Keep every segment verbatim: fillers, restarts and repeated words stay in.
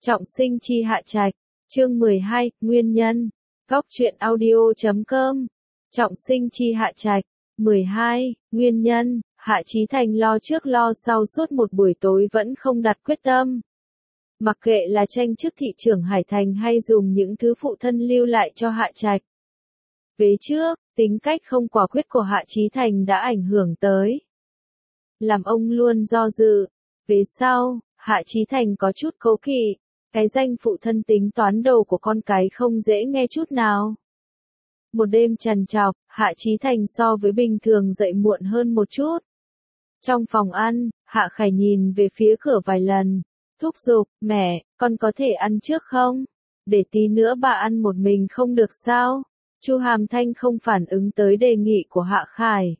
Trọng sinh chi Hạ Trạch, chương mười hai, Nguyên nhân, góc truyện audio chấm com, Trọng sinh chi Hạ Trạch, mười hai, Nguyên nhân, Hạ Chí Thành lo trước lo sau suốt một buổi tối vẫn không đặt quyết tâm. Mặc kệ là tranh chức thị trưởng Hải Thành hay dùng những thứ phụ thân lưu lại cho Hạ Trạch. Vế trước, tính cách không quả quyết của Hạ Chí Thành đã ảnh hưởng tới. Làm ông luôn do dự. Vế sau, Hạ Chí Thành có chút cố kỵ. Cái danh phụ thân tính toán đầu của con cái không dễ nghe chút nào. Một đêm trằn trọc, Hạ Chí Thành so với bình thường dậy muộn hơn một chút. Trong phòng ăn, Hạ Khải nhìn về phía cửa vài lần. Thúc giục, mẹ, con có thể ăn trước không? Để tí nữa bà ăn một mình không được sao? Chu Hàm Thanh không phản ứng tới đề nghị của Hạ Khải.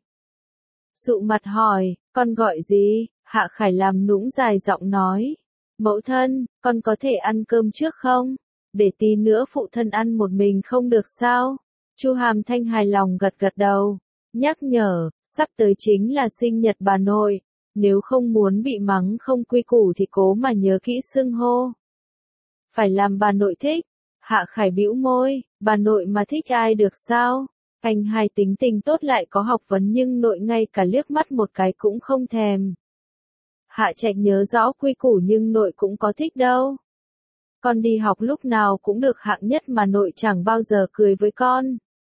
Sụ mặt hỏi, con gọi gì? Hạ Khải làm nũng dài giọng nói. Mẫu thân, con có thể ăn cơm trước không? Để tí nữa phụ thân ăn một mình không được sao? Chu Hàm Thanh hài lòng gật gật đầu. Nhắc nhở, sắp tới chính là sinh nhật bà nội. Nếu không muốn bị mắng không quy củ thì cố mà nhớ kỹ xưng hô. Phải làm bà nội thích. Hạ Khải bĩu môi, bà nội mà thích ai được sao? Anh hai tính tình tốt lại có học vấn nhưng nội ngay cả liếc mắt một cái cũng không thèm. Hạ Trạch nhớ rõ quy củ nhưng nội cũng có thích đâu. Con đi học lúc nào cũng được hạng nhất mà nội chẳng bao giờ cười với con.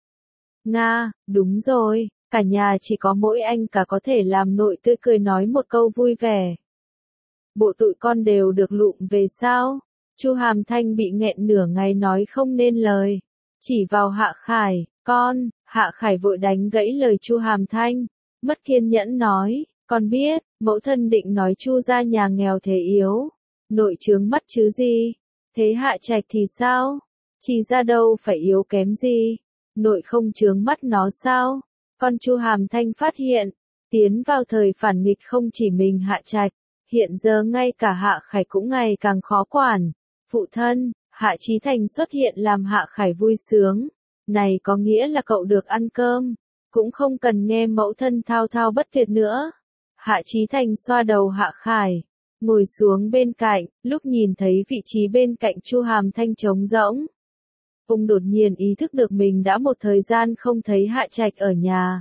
Nga, đúng rồi, cả nhà chỉ có mỗi anh cả có thể làm nội tươi cười nói một câu vui vẻ. Bộ tụi con đều được lụm về sao? Chu Hàm Thanh bị nghẹn nửa ngày nói không nên lời. Chỉ vào Hạ Khải, con, Hạ Khải vội đánh gãy lời Chu Hàm Thanh. Mất kiên nhẫn nói, con biết, mẫu thân định nói Chu gia nhà nghèo thế yếu. Nội trướng mắt chứ gì? Thế Hạ Trạch thì sao? Chỉ ra đâu phải yếu kém gì? Nội không trướng mắt nó sao? Con Chu Hàm Thanh phát hiện, tiến vào thời phản nghịch không chỉ mình Hạ Trạch, hiện giờ ngay cả Hạ Khải cũng ngày càng khó quản. Phụ thân, Hạ Chí Thành xuất hiện làm Hạ Khải vui sướng. Này có nghĩa là cậu được ăn cơm, cũng không cần nghe mẫu thân thao thao bất tuyệt nữa. Hạ Chí Thành xoa đầu Hạ Khải, ngồi xuống bên cạnh, lúc nhìn thấy vị trí bên cạnh Chu Hàm Thanh trống rỗng. Ông đột nhiên ý thức được mình đã một thời gian không thấy Hạ Trạch ở nhà.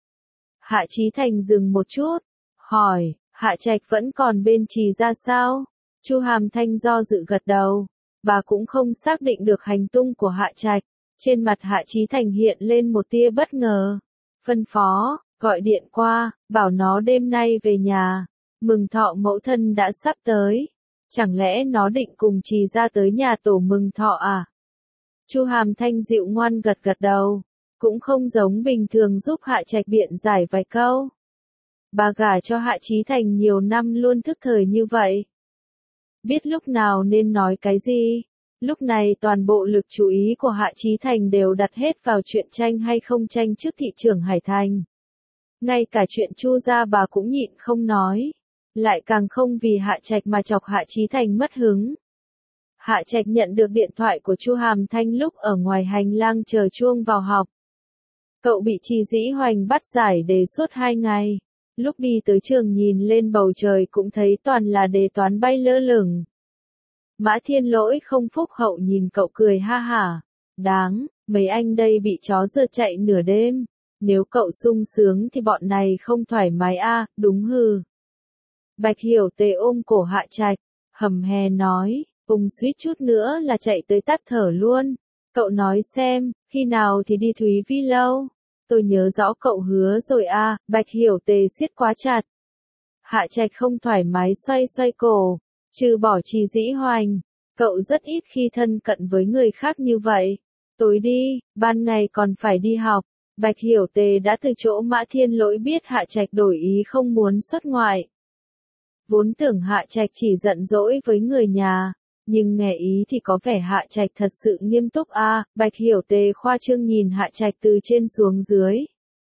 Hạ Chí Thành dừng một chút, hỏi, Hạ Trạch vẫn còn bên Trì ra sao? Chu Hàm Thanh do dự gật đầu, bà cũng không xác định được hành tung của Hạ Trạch. Trên mặt Hạ Chí Thành hiện lên một tia bất ngờ. Phân phó, gọi điện qua, bảo nó đêm nay về nhà. Mừng thọ mẫu thân đã sắp tới. Chẳng lẽ nó định cùng Trì ra tới nhà tổ mừng thọ à? Chu Hàm Thanh dịu ngoan gật gật đầu, cũng không giống bình thường giúp Hạ Trạch biện giải vài câu. Bà gả cho Hạ Chí Thành nhiều năm luôn thức thời như vậy. Biết lúc nào nên nói cái gì. Lúc này toàn bộ lực chú ý của Hạ Chí Thành đều đặt hết vào chuyện tranh hay không tranh chức thị trưởng Hải Thành. Ngay cả chuyện Chu gia bà cũng nhịn không nói. Lại càng không vì Hạ Trạch mà chọc Hạ Chí Thành mất hứng. Hạ Trạch nhận được điện thoại của Chu Hàm Thanh lúc ở ngoài hành lang chờ chuông vào học. Cậu bị Trì Dĩ Hoành bắt giải đề suốt hai ngày. Lúc đi tới trường nhìn lên bầu trời cũng thấy toàn là đề toán bay lơ lửng. Mã Thiên Lỗi không phúc hậu nhìn cậu cười ha hả. Đáng, mấy anh đây bị chó rượt chạy nửa đêm. Nếu cậu sung sướng thì bọn này không thoải mái a, à, đúng hừ. Bạch Hiểu Tề ôm cổ Hạ Trạch, hầm hè nói, cùng suýt chút nữa là chạy tới tắt thở luôn. Cậu nói xem, khi nào thì đi Thúy Vi lâu? Tôi nhớ rõ cậu hứa rồi a, à, Bạch Hiểu Tề siết quá chặt. Hạ Trạch không thoải mái xoay xoay cổ, trừ bỏ Trì Dĩ Hoành, cậu rất ít khi thân cận với người khác như vậy. Tối đi, ban ngày còn phải đi học. Bạch Hiểu Tề đã từ chỗ Mã Thiên Lỗi biết Hạ Trạch đổi ý không muốn xuất ngoại. Vốn tưởng Hạ Trạch chỉ giận dỗi với người nhà, nhưng nghe ý thì có vẻ Hạ Trạch thật sự nghiêm túc a. À, Bạch Hiểu Tề khoa trương nhìn Hạ Trạch từ trên xuống dưới.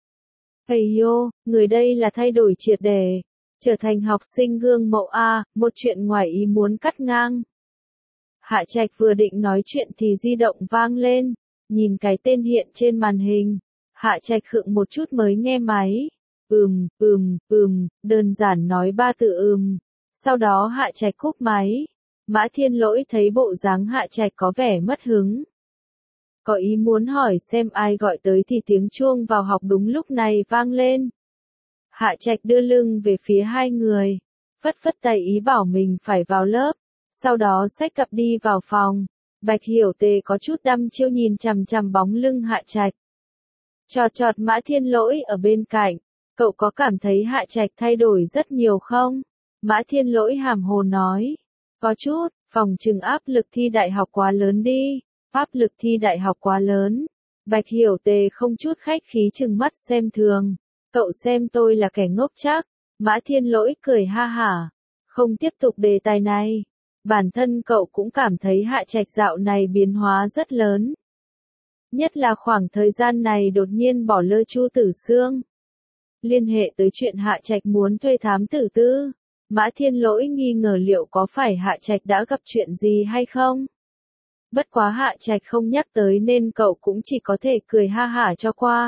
Hey yo, người đây là thay đổi triệt để, trở thành học sinh gương mẫu a, à, một chuyện ngoài ý muốn cắt ngang. Hạ Trạch vừa định nói chuyện thì di động vang lên, nhìn cái tên hiện trên màn hình. Hạ Trạch khựng một chút mới nghe máy. Ừm, ừm, ừm, đơn giản nói ba từ ừm. Sau đó Hạ Trạch cúp máy. Mã Thiên Lỗi thấy bộ dáng Hạ Trạch có vẻ mất hứng. Có ý muốn hỏi xem ai gọi tới thì tiếng chuông vào học đúng lúc này vang lên. Hạ Trạch đưa lưng về phía hai người, phất phất tay ý bảo mình phải vào lớp, sau đó xách cặp đi vào phòng. Bạch Hiểu Tề có chút đăm chiêu nhìn chằm chằm bóng lưng Hạ Trạch. Chọt chọt Mã Thiên Lỗi ở bên cạnh, cậu có cảm thấy Hạ Trạch thay đổi rất nhiều không? Mã Thiên Lỗi hàm hồ nói, có chút, phòng trừng áp lực thi đại học quá lớn đi, áp lực thi đại học quá lớn. Bạch Hiểu Tề không chút khách khí trừng mắt xem thường, cậu xem tôi là kẻ ngốc chắc. Mã Thiên Lỗi cười ha hả, không tiếp tục đề tài này. Bản thân cậu cũng cảm thấy Hạ Trạch dạo này biến hóa rất lớn. Nhất là khoảng thời gian này đột nhiên bỏ lơ Chu Tử Xương. Liên hệ tới chuyện Hạ Trạch muốn thuê thám tử tư, Mã Thiên Lỗi nghi ngờ liệu có phải Hạ Trạch đã gặp chuyện gì hay không. Bất quá Hạ Trạch không nhắc tới nên cậu cũng chỉ có thể cười ha hả cho qua.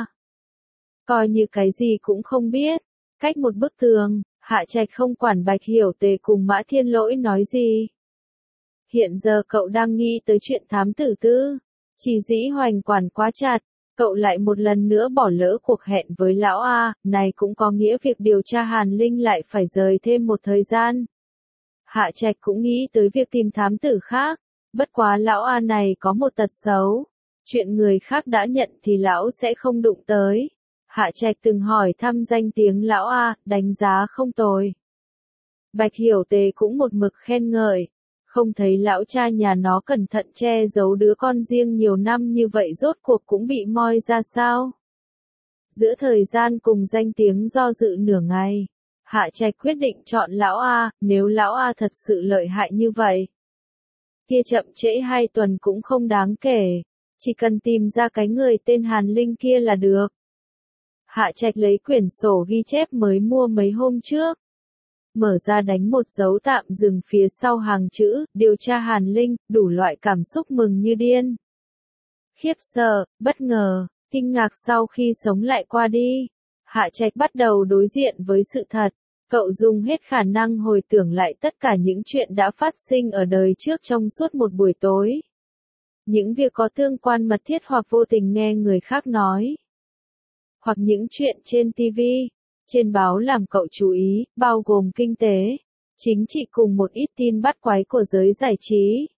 Coi như cái gì cũng không biết. Cách một bức tường, Hạ Trạch không quản Bạch Hiểu Tề cùng Mã Thiên Lỗi nói gì. Hiện giờ cậu đang nghĩ tới chuyện thám tử tư. Chỉ dĩ hoành quản quá chặt, cậu lại một lần nữa bỏ lỡ cuộc hẹn với lão A, này cũng có nghĩa việc điều tra Hàn Linh lại phải rời thêm một thời gian. Hạ Trạch cũng nghĩ tới việc tìm thám tử khác, bất quá lão A này có một tật xấu, chuyện người khác đã nhận thì lão sẽ không đụng tới. Hạ Trạch từng hỏi thăm danh tiếng lão A, đánh giá không tồi. Bạch Hiểu Tề cũng một mực khen ngợi. Không thấy lão cha nhà nó cẩn thận che giấu đứa con riêng nhiều năm như vậy rốt cuộc cũng bị moi ra sao? Giữa thời gian cùng danh tiếng do dự nửa ngày, Hạ Trạch quyết định chọn lão A, nếu lão A thật sự lợi hại như vậy. Kia chậm trễ hai tuần cũng không đáng kể, chỉ cần tìm ra cái người tên Hàn Linh kia là được. Hạ Trạch lấy quyển sổ ghi chép mới mua mấy hôm trước. Mở ra đánh một dấu tạm dừng phía sau hàng chữ, điều tra Hàn Linh, đủ loại cảm xúc mừng như điên. Khiếp sợ, bất ngờ, kinh ngạc sau khi sống lại qua đi. Hạ Trạch bắt đầu đối diện với sự thật. Cậu dùng hết khả năng hồi tưởng lại tất cả những chuyện đã phát sinh ở đời trước trong suốt một buổi tối. Những việc có tương quan mật thiết hoặc vô tình nghe người khác nói. Hoặc những chuyện trên ti vi. Trên báo làm cậu chú ý, bao gồm kinh tế, chính trị cùng một ít tin bắt quái của giới giải trí.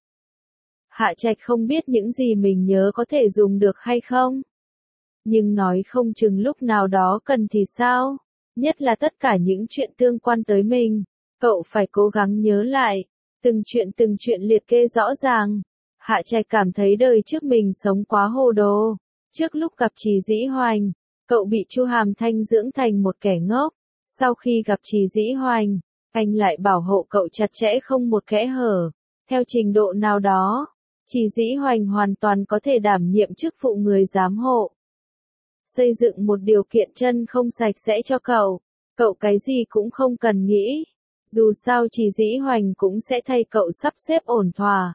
Hạ Trạch không biết những gì mình nhớ có thể dùng được hay không. Nhưng nói không chừng lúc nào đó cần thì sao, nhất là tất cả những chuyện tương quan tới mình, cậu phải cố gắng nhớ lại, từng chuyện từng chuyện liệt kê rõ ràng. Hạ Trạch cảm thấy đời trước mình sống quá hồ đồ, trước lúc gặp Trì Dĩ Hoành. Cậu bị Chu Hàm Thanh dưỡng thành một kẻ ngốc, sau khi gặp Trì Dĩ Hoành, anh lại bảo hộ cậu chặt chẽ không một kẽ hở. Theo trình độ nào đó, Trì Dĩ Hoành hoàn toàn có thể đảm nhiệm chức vụ người giám hộ. Xây dựng một điều kiện chân không sạch sẽ cho cậu, cậu cái gì cũng không cần nghĩ, dù sao Trì Dĩ Hoành cũng sẽ thay cậu sắp xếp ổn thỏa.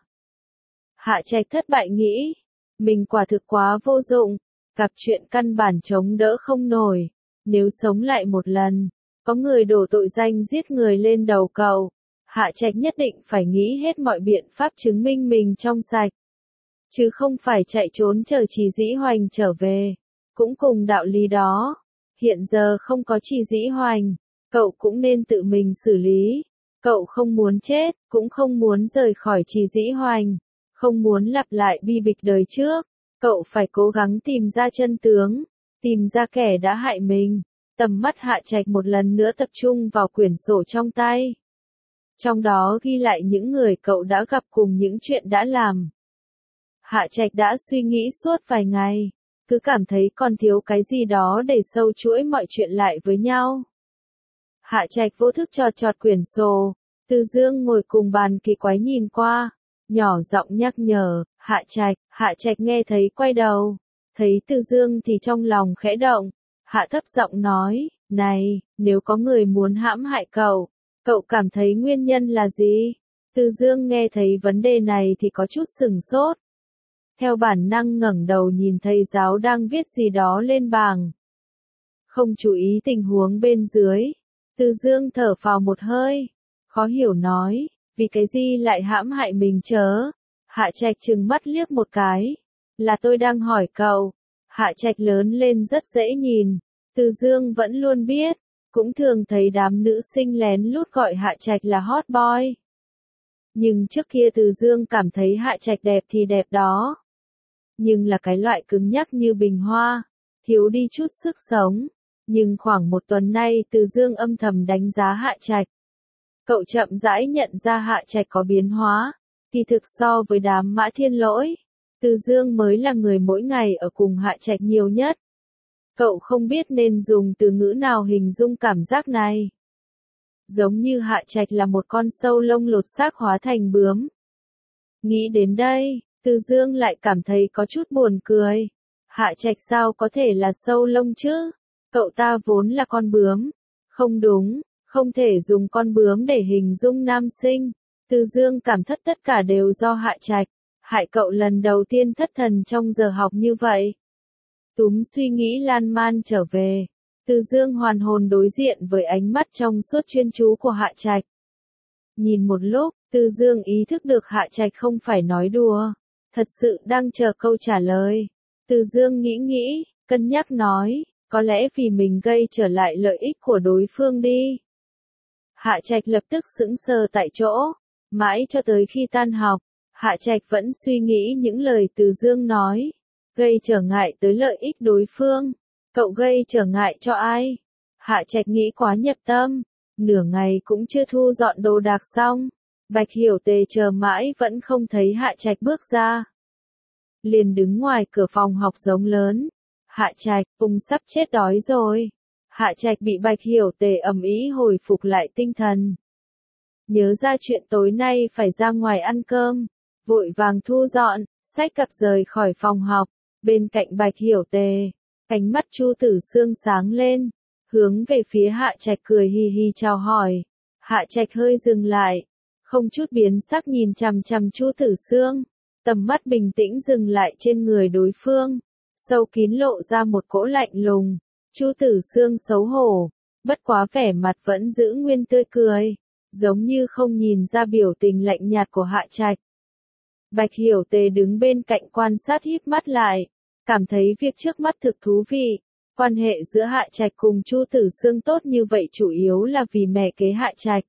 Hạ Trạch thất bại nghĩ, mình quả thực quá vô dụng. Gặp chuyện căn bản chống đỡ không nổi, nếu sống lại một lần, có người đổ tội danh giết người lên đầu cậu, Hạ Trạch nhất định phải nghĩ hết mọi biện pháp chứng minh mình trong sạch, chứ không phải chạy trốn chờ Trì Dĩ Hoành trở về. Cũng cùng đạo lý đó, hiện giờ không có Trì Dĩ Hoành, cậu cũng nên tự mình xử lý, cậu không muốn chết, cũng không muốn rời khỏi Trì Dĩ Hoành, không muốn lặp lại bi kịch đời trước. Cậu phải cố gắng tìm ra chân tướng, tìm ra kẻ đã hại mình. Tầm mắt Hạ Trạch một lần nữa tập trung vào quyển sổ trong tay. Trong đó ghi lại những người cậu đã gặp cùng những chuyện đã làm. Hạ Trạch đã suy nghĩ suốt vài ngày, cứ cảm thấy còn thiếu cái gì đó để sâu chuỗi mọi chuyện lại với nhau. Hạ Trạch vô thức chọt chọt quyển sổ, Từ Dương ngồi cùng bàn kỳ quái nhìn qua. Nhỏ giọng nhắc nhở, Hạ Trạch, Hạ Trạch nghe thấy quay đầu, thấy Từ Dương thì trong lòng khẽ động, Hạ thấp giọng nói, này, nếu có người muốn hãm hại cậu, cậu cảm thấy nguyên nhân là gì? Từ Dương nghe thấy vấn đề này thì có chút sừng sốt. Theo bản năng ngẩng đầu nhìn thầy giáo đang viết gì đó lên bảng. Không chú ý tình huống bên dưới, Từ Dương thở phào một hơi, khó hiểu nói. vì cái gì lại hãm hại mình chớ? Hạ Trạch trừng mắt liếc một cái. Là tôi đang hỏi cậu. Hạ Trạch lớn lên rất dễ nhìn. Từ Dương vẫn luôn biết, cũng thường thấy đám nữ sinh lén lút gọi Hạ Trạch là hot boy. Nhưng trước kia Từ Dương cảm thấy Hạ Trạch đẹp thì đẹp đó. Nhưng là cái loại cứng nhắc như bình hoa, thiếu đi chút sức sống. Nhưng khoảng một tuần nay Từ Dương âm thầm đánh giá Hạ Trạch. Cậu chậm rãi nhận ra Hạ Trạch có biến hóa. Kỳ thực so với đám Mã Thiên Lỗi, Từ Dương mới là người mỗi ngày ở cùng Hạ Trạch nhiều nhất. Cậu không biết nên dùng từ ngữ nào hình dung cảm giác này. Giống như Hạ Trạch là một con sâu lông lột xác hóa thành bướm. Nghĩ đến đây, Từ Dương lại cảm thấy có chút buồn cười. Hạ Trạch sao có thể là sâu lông chứ? Cậu ta vốn là con bướm. Không đúng, không thể dùng con bướm để hình dung nam sinh. Từ Dương cảm thất tất cả đều do Hạ Trạch. Hại cậu lần đầu tiên thất thần trong giờ học như vậy. Túm suy nghĩ lan man trở về. Từ Dương hoàn hồn đối diện với ánh mắt trong suốt chuyên chú của Hạ Trạch. Nhìn một lúc, Từ Dương ý thức được Hạ Trạch không phải nói đùa. Thật sự đang chờ câu trả lời. Từ Dương nghĩ nghĩ, cân nhắc nói, có lẽ vì mình gây trở lại lợi ích của đối phương đi. Hạ Trạch lập tức sững sờ tại chỗ. Mãi cho tới khi tan học, Hạ Trạch vẫn suy nghĩ những lời Từ Dương nói. Gây trở ngại tới lợi ích đối phương. Cậu gây trở ngại cho ai? Hạ Trạch nghĩ quá nhập tâm. Nửa ngày cũng chưa thu dọn đồ đạc xong. Bạch Hiểu Tề chờ mãi vẫn không thấy Hạ Trạch bước ra. Liền đứng ngoài cửa phòng học giống lớn. Hạ Trạch, Ung sắp chết đói rồi. Hạ Trạch bị Bạch Hiểu Tề ầm ĩ hồi phục lại tinh thần. Nhớ ra chuyện tối nay phải ra ngoài ăn cơm. Vội vàng thu dọn, xách cặp rời khỏi phòng học. Bên cạnh Bạch Hiểu Tề, ánh mắt Chu Tử Sương sáng lên, hướng về phía Hạ Trạch cười hì hì chào hỏi. Hạ Trạch hơi dừng lại, không chút biến sắc nhìn chằm chằm Chu Tử Sương, tầm mắt bình tĩnh dừng lại trên người đối phương, sâu kín lộ ra một cỗ lạnh lùng. Chu Tử Sương xấu hổ, bất quá vẻ mặt vẫn giữ nguyên tươi cười, giống như không nhìn ra biểu tình lạnh nhạt của Hạ Trạch. Bạch Hiểu Tề đứng bên cạnh quan sát híp mắt lại, cảm thấy việc trước mắt thực thú vị. Quan hệ giữa Hạ Trạch cùng Chu Tử Sương tốt như vậy chủ yếu là vì mẹ kế Hạ Trạch.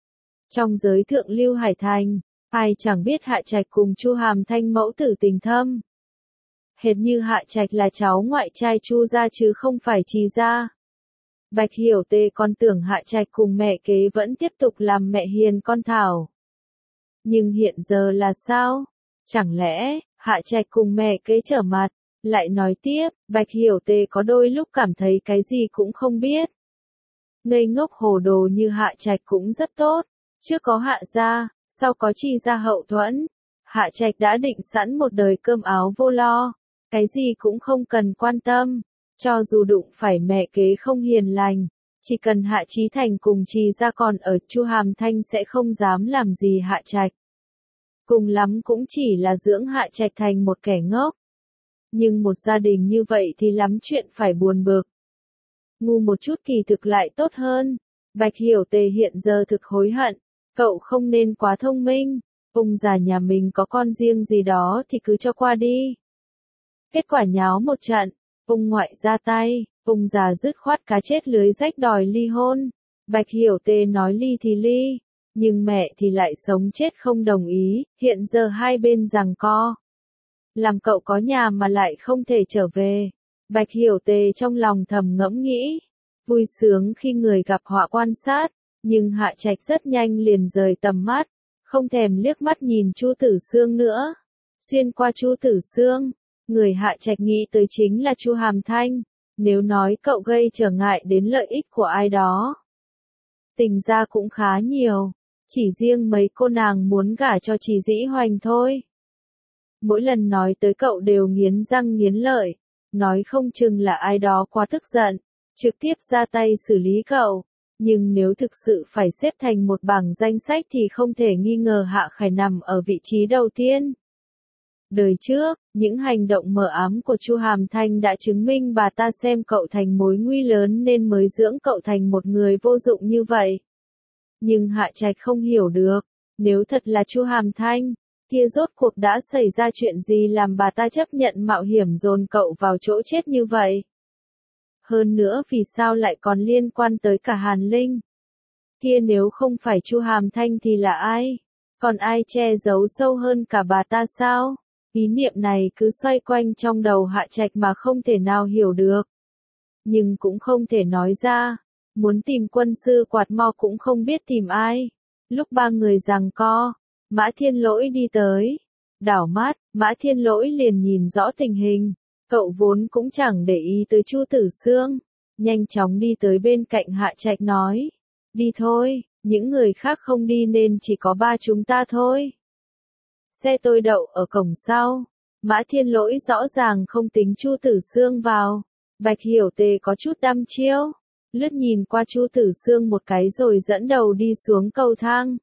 Trong giới thượng lưu Hải Thành, ai chẳng biết Hạ Trạch cùng Chu Hàm Thanh mẫu tử tình thâm. Hệt như Hạ Trạch là cháu ngoại trai Chu gia chứ không phải Trì gia. Bạch Hiểu Tề còn tưởng Hạ Trạch cùng mẹ kế vẫn tiếp tục làm mẹ hiền con thảo. Nhưng hiện giờ là sao? Chẳng lẽ, Hạ Trạch cùng mẹ kế trở mặt? Lại nói tiếp, Bạch Hiểu Tề có đôi lúc cảm thấy cái gì cũng không biết. Ngây ngốc hồ đồ như Hạ Trạch cũng rất tốt. Trước có Hạ gia, sau có Trì gia hậu thuẫn. Hạ Trạch đã định sẵn một đời cơm áo vô lo. Cái gì cũng không cần quan tâm. Cho dù đụng phải mẹ kế không hiền lành. Chỉ cần Hạ Chí Thành cùng Trì gia còn ở, Chu Hàm Thanh sẽ không dám làm gì Hạ Trạch. Cùng lắm cũng chỉ là dưỡng Hạ Trạch thành một kẻ ngốc. Nhưng một gia đình như vậy thì lắm chuyện phải buồn bực. Ngu một chút kỳ thực lại tốt hơn. Bạch Hiểu Tề hiện giờ thực hối hận. Cậu không nên quá thông minh. Ung già nhà mình có con riêng gì đó thì cứ cho qua đi. Kết quả nháo một trận. Ung ngoại ra tay. Ung già dứt khoát cá chết lưới rách đòi ly hôn. Bạch Hiểu Tề nói ly thì ly. Nhưng mẹ thì lại sống chết không đồng ý. Hiện giờ hai bên giằng co. Làm cậu có nhà mà lại không thể trở về. Bạch Hiểu Tề trong lòng thầm ngẫm nghĩ. Vui sướng khi người gặp họa quan sát. Nhưng Hạ Trạch rất nhanh liền rời tầm mắt. Không thèm liếc mắt nhìn Chu Tử Sương nữa. Xuyên qua Chu Tử Sương, người Hạ Trạch nghĩ tới chính là Chu Hàm Thanh. Nếu nói cậu gây trở ngại đến lợi ích của ai đó, tình ra cũng khá nhiều. Chỉ riêng mấy cô nàng muốn gả cho Trì Dĩ Hoành thôi. Mỗi lần nói tới cậu đều nghiến răng nghiến lợi. Nói không chừng là ai đó quá tức giận, trực tiếp ra tay xử lý cậu. Nhưng nếu thực sự phải xếp thành một bảng danh sách thì không thể nghi ngờ Hạ Khải nằm ở vị trí đầu tiên. Đời trước, những hành động mờ ám của Chu Hàm Thanh đã chứng minh bà ta xem cậu thành mối nguy lớn nên mới dưỡng cậu thành một người vô dụng như vậy. Nhưng Hạ Trạch không hiểu được, Nếu thật là Chu Hàm Thanh, kia rốt cuộc đã xảy ra chuyện gì làm bà ta chấp nhận mạo hiểm dồn cậu vào chỗ chết như vậy? Hơn nữa vì sao lại còn liên quan tới cả Hàn Linh? Kia nếu không phải Chu Hàm Thanh thì là ai? Còn ai che giấu sâu hơn cả bà ta sao? Ý niệm này cứ xoay quanh trong đầu Hạ Trạch mà không thể nào hiểu được. Nhưng cũng không thể nói ra. Muốn tìm quân sư quạt mo cũng không biết tìm ai. Lúc ba người giằng co, Mã Thiên Lỗi đi tới. Đảo mắt, Mã Thiên Lỗi liền nhìn rõ tình hình. Cậu vốn cũng chẳng để ý tới Chu Tử Xương. Nhanh chóng đi tới bên cạnh Hạ Trạch nói. Đi thôi, những người khác không đi nên chỉ có ba chúng ta thôi. Xe tôi đậu ở cổng sau. Mã Thiên Lỗi rõ ràng không tính Chu Tử Xương vào. Bạch Hiểu Tề có chút đăm chiêu. Lướt nhìn qua Chu Tử Xương một cái rồi dẫn đầu đi xuống cầu thang.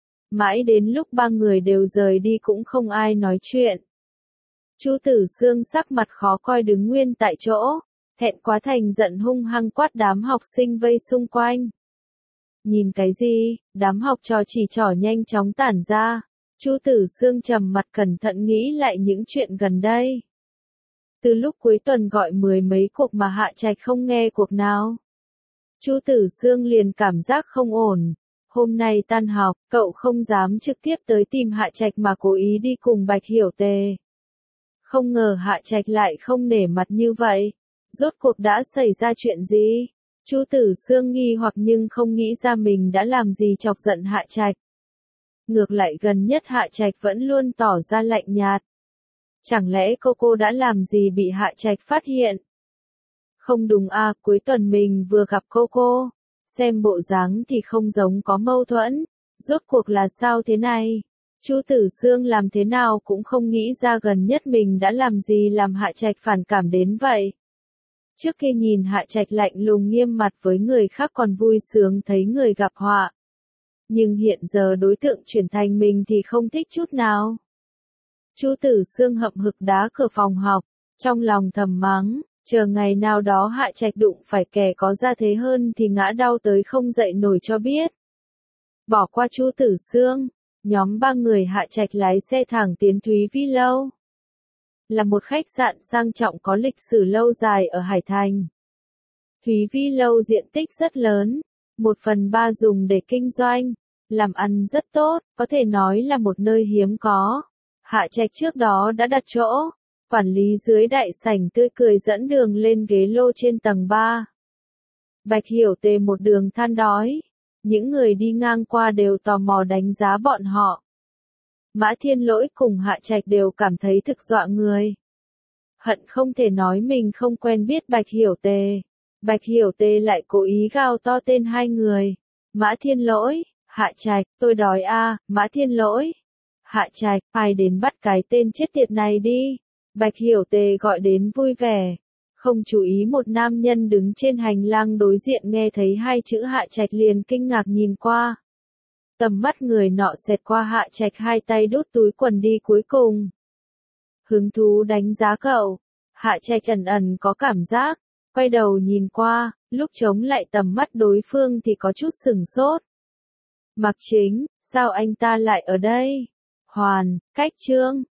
Mãi đến lúc ba người đều rời đi cũng không ai nói chuyện. Chu Tử Xương sắc mặt khó coi đứng nguyên tại chỗ, thẹn quá thành giận hung hăng quát đám học sinh vây xung quanh. Nhìn cái gì? Đám học trò chỉ trỏ nhanh chóng tản ra. Chu Tử Xương trầm mặt cẩn thận nghĩ lại những chuyện gần đây. Từ lúc cuối tuần gọi mười mấy cuộc mà Hạ Trạch không nghe cuộc nào. Chu Tử Xương liền cảm giác không ổn. Hôm nay tan học, cậu không dám trực tiếp tới tìm Hạ Trạch mà cố ý đi cùng Bạch Hiểu Tề. Không ngờ Hạ Trạch lại không nể mặt như vậy. Rốt cuộc đã xảy ra chuyện gì? Chu Tử Xương nghi hoặc nhưng không nghĩ ra mình đã làm gì chọc giận Hạ Trạch. Ngược lại gần nhất Hạ Trạch vẫn luôn tỏ ra lạnh nhạt. Chẳng lẽ cô cô đã làm gì bị Hạ Trạch phát hiện? Không đúng à, cuối tuần mình vừa gặp cô cô. Xem bộ dáng thì không giống có mâu thuẫn. Rốt cuộc là sao thế này? Chu Tử Xương làm thế nào cũng không nghĩ ra gần nhất mình đã làm gì làm Hạ Trạch phản cảm đến vậy. Trước kia nhìn Hạ Trạch lạnh lùng nghiêm mặt với người khác còn vui sướng thấy người gặp họa. Nhưng hiện giờ đối tượng chuyển thành mình thì không thích chút nào. Chu Tử Xương hậm hực đá cửa phòng học, trong lòng thầm mắng, chờ ngày nào đó Hạ Trạch đụng phải kẻ có gia thế hơn thì ngã đau tới không dậy nổi cho biết. Bỏ qua Chu Tử Xương, nhóm ba người Hạ Trạch lái xe thẳng tiến Thúy Vi Lâu. Là một khách sạn sang trọng có lịch sử lâu dài ở Hải Thành. Thúy Vi Lâu diện tích rất lớn, một phần ba dùng để kinh doanh, làm ăn rất tốt, có thể nói là một nơi hiếm có. Hạ Trạch trước đó đã đặt chỗ, quản lý dưới đại sảnh tươi cười dẫn đường lên ghế lô trên tầng ba. Bạch Hiểu Tề một đường than đói, những người đi ngang qua đều tò mò đánh giá bọn họ. Mã Thiên Lỗi cùng Hạ Trạch đều cảm thấy thực dọa người. Hận không thể nói mình không quen biết Bạch Hiểu Tề. Bạch Hiểu Tề lại cố ý gào to tên hai người. Mã Thiên Lỗi, Hạ Trạch, tôi đói a, Mã Thiên Lỗi. Hạ Trạch, ai đến bắt cái tên chết tiệt này đi. Bạch Hiểu Tề gọi đến vui vẻ. Không chú ý một nam nhân đứng trên hành lang đối diện nghe thấy hai chữ Hạ Trạch liền kinh ngạc nhìn qua. Tầm mắt người nọ xẹt qua Hạ Trạch hai tay đút túi quần đi cuối cùng. Hứng thú đánh giá cậu. Hạ Trạch ẩn ẩn có cảm giác. Quay đầu nhìn qua, lúc chống lại tầm mắt đối phương thì có chút sửng sốt. Mạc Chính, sao anh ta lại ở đây? Hoàn, Cách Trương,